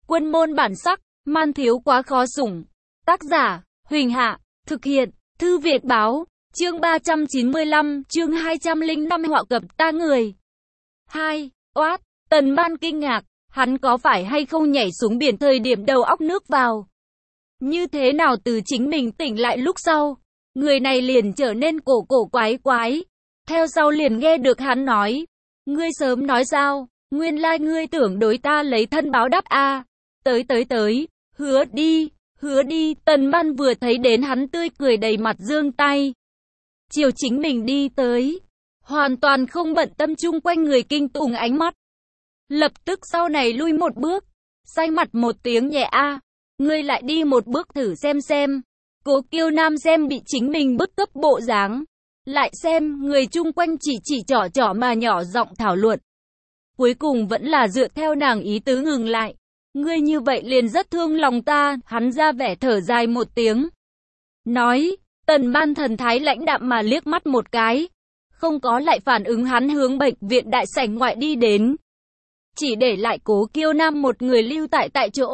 Quân môn bản sắc, man thiếu quá khó sủng. Tác giả, Huỳnh Hạ, thực hiện, Thư Việt Báo, chương 395, chương 205 họa cập ta người. 2. Oát, Tần Ban kinh ngạc, hắn có phải hay không nhảy xuống biển thời điểm đầu óc nước vào. Như thế nào từ chính mình tỉnh lại lúc sau, người này liền trở nên cổ quái quái. Theo sau liền nghe được hắn nói, ngươi sớm nói sao, nguyên lai ngươi tưởng đối ta lấy thân báo đáp a. Tới, hứa đi, Tần Ban vừa thấy đến hắn tươi cười đầy mặt giương tay. Chiều chính mình đi tới, hoàn toàn không bận tâm chung quanh người kinh tủng ánh mắt. Lập tức sau này lui một bước, xanh mặt một tiếng nhẹ a, ngươi lại đi một bước thử xem. Cố Kiêu Nam xem bị chính mình bức cấp bộ dáng, lại xem người chung quanh chỉ trỏ mà nhỏ giọng thảo luận. Cuối cùng vẫn là dựa theo nàng ý tứ ngừng lại. Ngươi như vậy liền rất thương lòng ta, hắn ra vẻ thở dài một tiếng. Nói, Tần Ban thần thái lãnh đạm mà liếc mắt một cái. Không có lại phản ứng, hắn hướng bệnh viện đại sảnh ngoại đi đến. Chỉ để lại Cố Kiêu Nam một người lưu tại chỗ.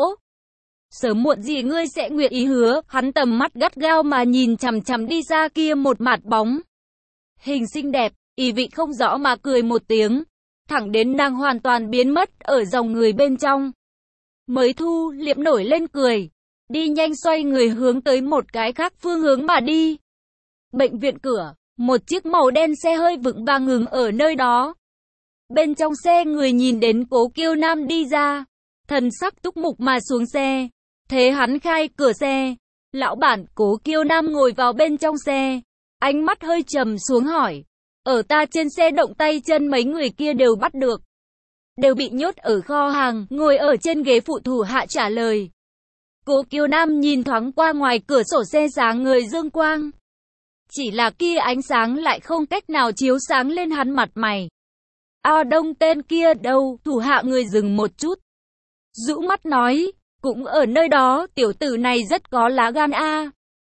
Sớm muộn gì ngươi sẽ nguyện ý hứa, hắn tầm mắt gắt gao mà nhìn chằm đi ra kia một mặt bóng. Hình xinh đẹp, ý vị không rõ mà cười một tiếng. Thẳng đến nàng hoàn toàn biến mất ở dòng người bên trong. Mới thu liệm nổi lên cười, đi nhanh xoay người hướng tới một cái khác phương hướng mà đi. Bệnh viện cửa, một chiếc màu đen xe hơi vững vàng ngừng ở nơi đó. Bên trong xe người nhìn đến Cố Kiêu Nam đi ra, thần sắc túc mục mà xuống xe. Thế hắn khai cửa xe, lão bản. Cố Kiêu Nam ngồi vào bên trong xe, ánh mắt hơi trầm xuống hỏi, ở ta trên xe động tay chân mấy người kia đều bắt được. Đều bị nhốt ở kho hàng, ngồi ở trên ghế phụ thủ hạ trả lời. Cố Kiêu Nam nhìn thoáng qua ngoài cửa sổ xe sáng ngời dương quang. Chỉ là kia ánh sáng lại không cách nào chiếu sáng lên hắn mặt mày. A Đông tên kia đâu? Thủ hạ người dừng một chút, rũ mắt nói, cũng ở nơi đó, tiểu tử này rất có lá gan a.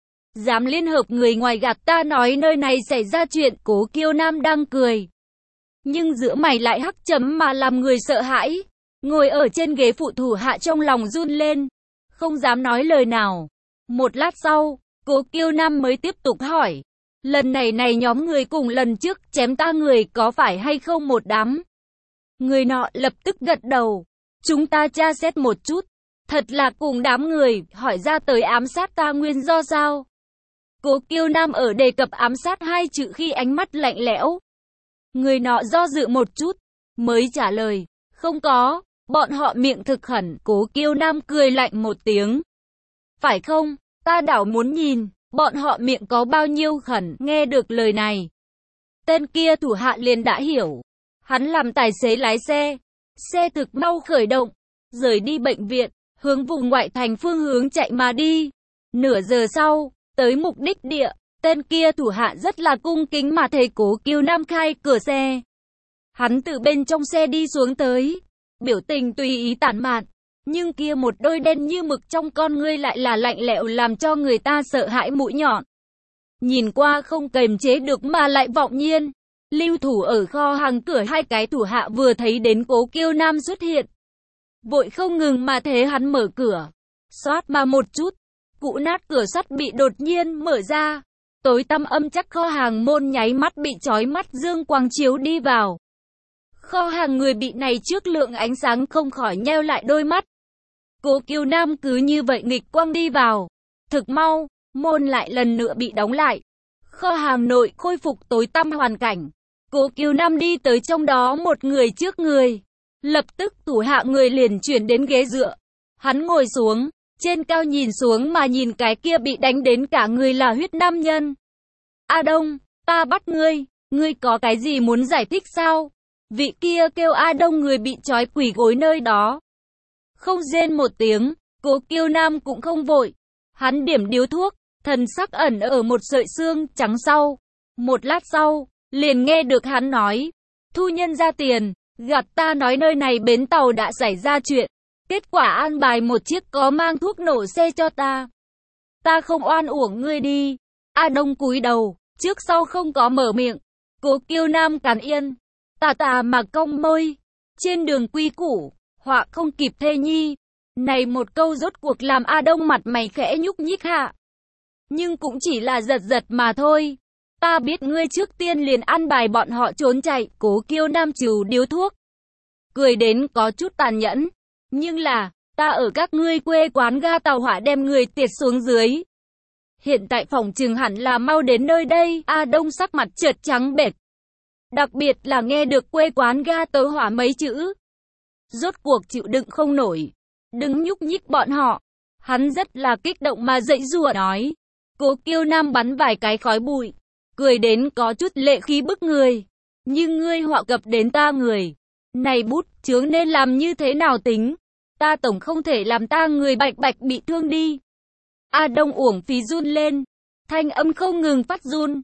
Dám liên hợp người ngoài gạt ta nói nơi này xảy ra chuyện. Cố Kiêu Nam đang cười, nhưng giữa mày lại hắc chấm mà làm người sợ hãi. Ngồi ở trên ghế phụ thủ hạ trong lòng run lên, không dám nói lời nào. Một lát sau, Cố Kiêu Nam mới tiếp tục hỏi, lần này nhóm người cùng lần trước chém ta người có phải hay không một đám? Người nọ lập tức gật đầu, chúng ta tra xét một chút, thật là cùng đám người, hỏi ra tới ám sát ta nguyên do sao? Cố Kiêu Nam ở đề cập ám sát hai chữ khi ánh mắt lạnh lẽo. Người nọ do dự một chút, mới trả lời, không có, bọn họ miệng thực khẩn. Cố Kiêu Nam cười lạnh một tiếng. Phải không, ta đảo muốn nhìn, bọn họ miệng có bao nhiêu khẩn. Nghe được lời này, tên kia thủ hạ liền đã hiểu. Hắn làm tài xế lái xe, xe thực mau khởi động, rời đi bệnh viện, hướng vùng ngoại thành phương hướng chạy mà đi. Nửa giờ sau, tới mục đích địa. Tên kia thủ hạ rất là cung kính mà thấy Cố Kiêu Nam khai cửa xe. Hắn từ bên trong xe đi xuống tới, biểu tình tùy ý tản mạn, nhưng kia một đôi đen như mực trong con ngươi lại là lạnh lẽo làm cho người ta sợ hãi mũi nhọn. Nhìn qua không kềm chế được mà lại vọng nhiên. Lưu thủ ở kho hàng cửa hai cái thủ hạ vừa thấy đến Cố Kiêu Nam xuất hiện, vội không ngừng mà thế hắn mở cửa. Xoát mà một chút, cũ nát cửa sắt bị đột nhiên mở ra. Tối tăm âm chắc kho hàng môn nháy mắt bị chói mắt dương quang chiếu đi vào. Kho hàng người bị này trước lượng ánh sáng không khỏi nheo lại đôi mắt. Cố Kiêu Nam cứ như vậy nghịch quang đi vào. Thực mau, môn lại lần nữa bị đóng lại. Kho hàng nội khôi phục tối tăm hoàn cảnh. Cố Kiêu Nam đi tới trong đó một người trước người. Lập tức thủ hạ người liền chuyển đến ghế dựa. Hắn ngồi xuống, trên cao nhìn xuống mà nhìn cái kia bị đánh đến cả người là huyết nam nhân. A Đông, ta bắt ngươi có cái gì muốn giải thích sao? Vị kia kêu A Đông người bị trói quỳ gối nơi đó. Không rên một tiếng, Cố Kiêu Nam cũng không vội. Hắn điểm điếu thuốc, thần sắc ẩn ở một sợi xương trắng sau. Một lát sau, liền nghe được hắn nói, thu nhân ra tiền, gạt ta nói nơi này bến tàu đã xảy ra chuyện. Kết quả an bài một chiếc có mang thuốc nổ xe cho ta. Ta không oan uổng ngươi đi. A Đông cúi đầu, trước sau không có mở miệng. Cố Kiêu Nam cắn yên, tà mà cong môi. Trên đường quy củ, họa không kịp thê nhi. Này một câu rốt cuộc làm A Đông mặt mày khẽ nhúc nhích hạ. Nhưng cũng chỉ là giật giật mà thôi. Ta biết ngươi trước tiên liền ăn bài bọn họ trốn chạy, Cố Kiêu Nam trừ điếu thuốc. Cười đến có chút tàn nhẫn. Nhưng là, ta ở các ngươi quê quán ga tàu hỏa đem người tiệt xuống dưới. Hiện tại phòng trừng hẳn là mau đến nơi đây. A Đông sắc mặt chợt trắng bệch. Đặc biệt là nghe được quê quán ga tàu hỏa mấy chữ. Rốt cuộc chịu đựng không nổi. Đừng nhúc nhích bọn họ. Hắn rất là kích động mà dãy giụa nói. Cố Kiêu Nam bắn vài cái khói bụi. Cười đến có chút lệ khí bức người. Nhưng ngươi họa cập đến ta người. Này bút chướng nên làm như thế nào tính? Ta tổng không thể làm ta người bạch bạch bị thương đi. A Đông uổng phí run lên. Thanh âm không ngừng phát run.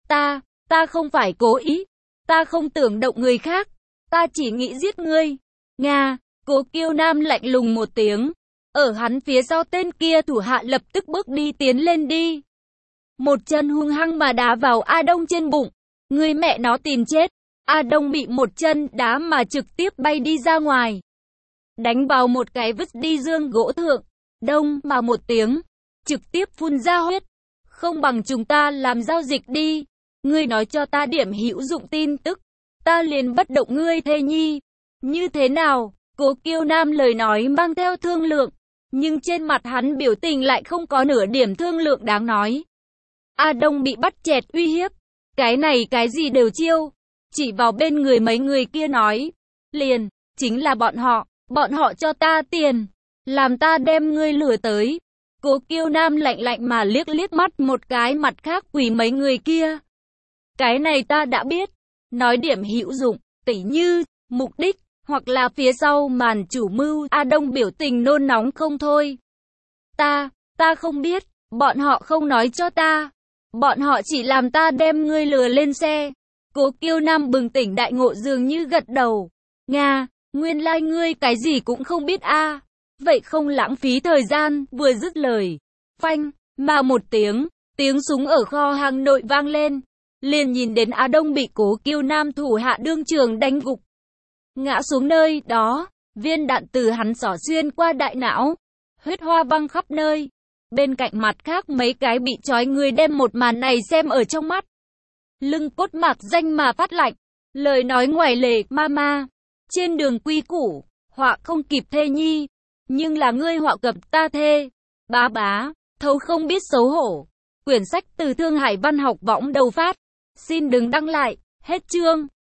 Ta không phải cố ý. Ta không tưởng động người khác. Ta chỉ nghĩ giết ngươi. Nga, Cố Kiêu Nam lạnh lùng một tiếng. Ở hắn phía sau tên kia thủ hạ lập tức bước đi tiến lên đi. Một chân hung hăng mà đá vào A Đông trên bụng. Người mẹ nó tìm chết. A Đông bị một chân đá mà trực tiếp bay đi ra ngoài. Đánh vào một cái vứt đi dương gỗ thượng. Đông mà một tiếng. Trực tiếp phun ra huyết. Không bằng chúng ta làm giao dịch đi. Ngươi nói cho ta điểm hữu dụng tin tức. Ta liền bất động ngươi thê nhi. Như thế nào? Cố Kiêu Nam lời nói mang theo thương lượng. Nhưng trên mặt hắn biểu tình lại không có nửa điểm thương lượng đáng nói. A Đông bị bắt chẹt uy hiếp. Cái này cái gì đều chiêu. Chỉ vào bên người mấy người kia nói. Liền, chính là bọn họ cho ta tiền. Làm ta đem ngươi lừa tới. Cố Kiêu Nam lạnh lạnh mà liếc liếc mắt một cái mặt khác quỳ mấy người kia. Cái này ta đã biết. Nói điểm hữu dụng, tỉ như, mục đích, hoặc là phía sau màn chủ mưu. A Đông biểu tình nôn nóng không thôi. Ta không biết, bọn họ không nói cho ta. Bọn họ chỉ làm ta đem ngươi lừa lên xe. Cố Kiêu Nam bừng tỉnh đại ngộ dường như gật đầu. Nga, nguyên lai ngươi cái gì cũng không biết a. Vậy không lãng phí thời gian, vừa dứt lời. Phanh, mà một tiếng súng ở kho hàng nội vang lên. Liền nhìn đến A Đông bị Cố Kiêu Nam thủ hạ đương trường đánh gục. Ngã xuống nơi đó, viên đạn từ hắn xỏ xuyên qua đại não. Huyết hoa văng khắp nơi. Bên cạnh mặt khác mấy cái bị trói người đem một màn này xem ở trong mắt. Lưng cốt mạc danh mà phát lạnh. Lời nói ngoài lề, mama. Trên đường quy củ, họa không kịp thê nhi. Nhưng là ngươi họa cập ta thê. Bá, thấu không biết xấu hổ. Quyển sách từ Thương Hải Văn học võng đầu phát. Xin đừng đăng lại, hết chương.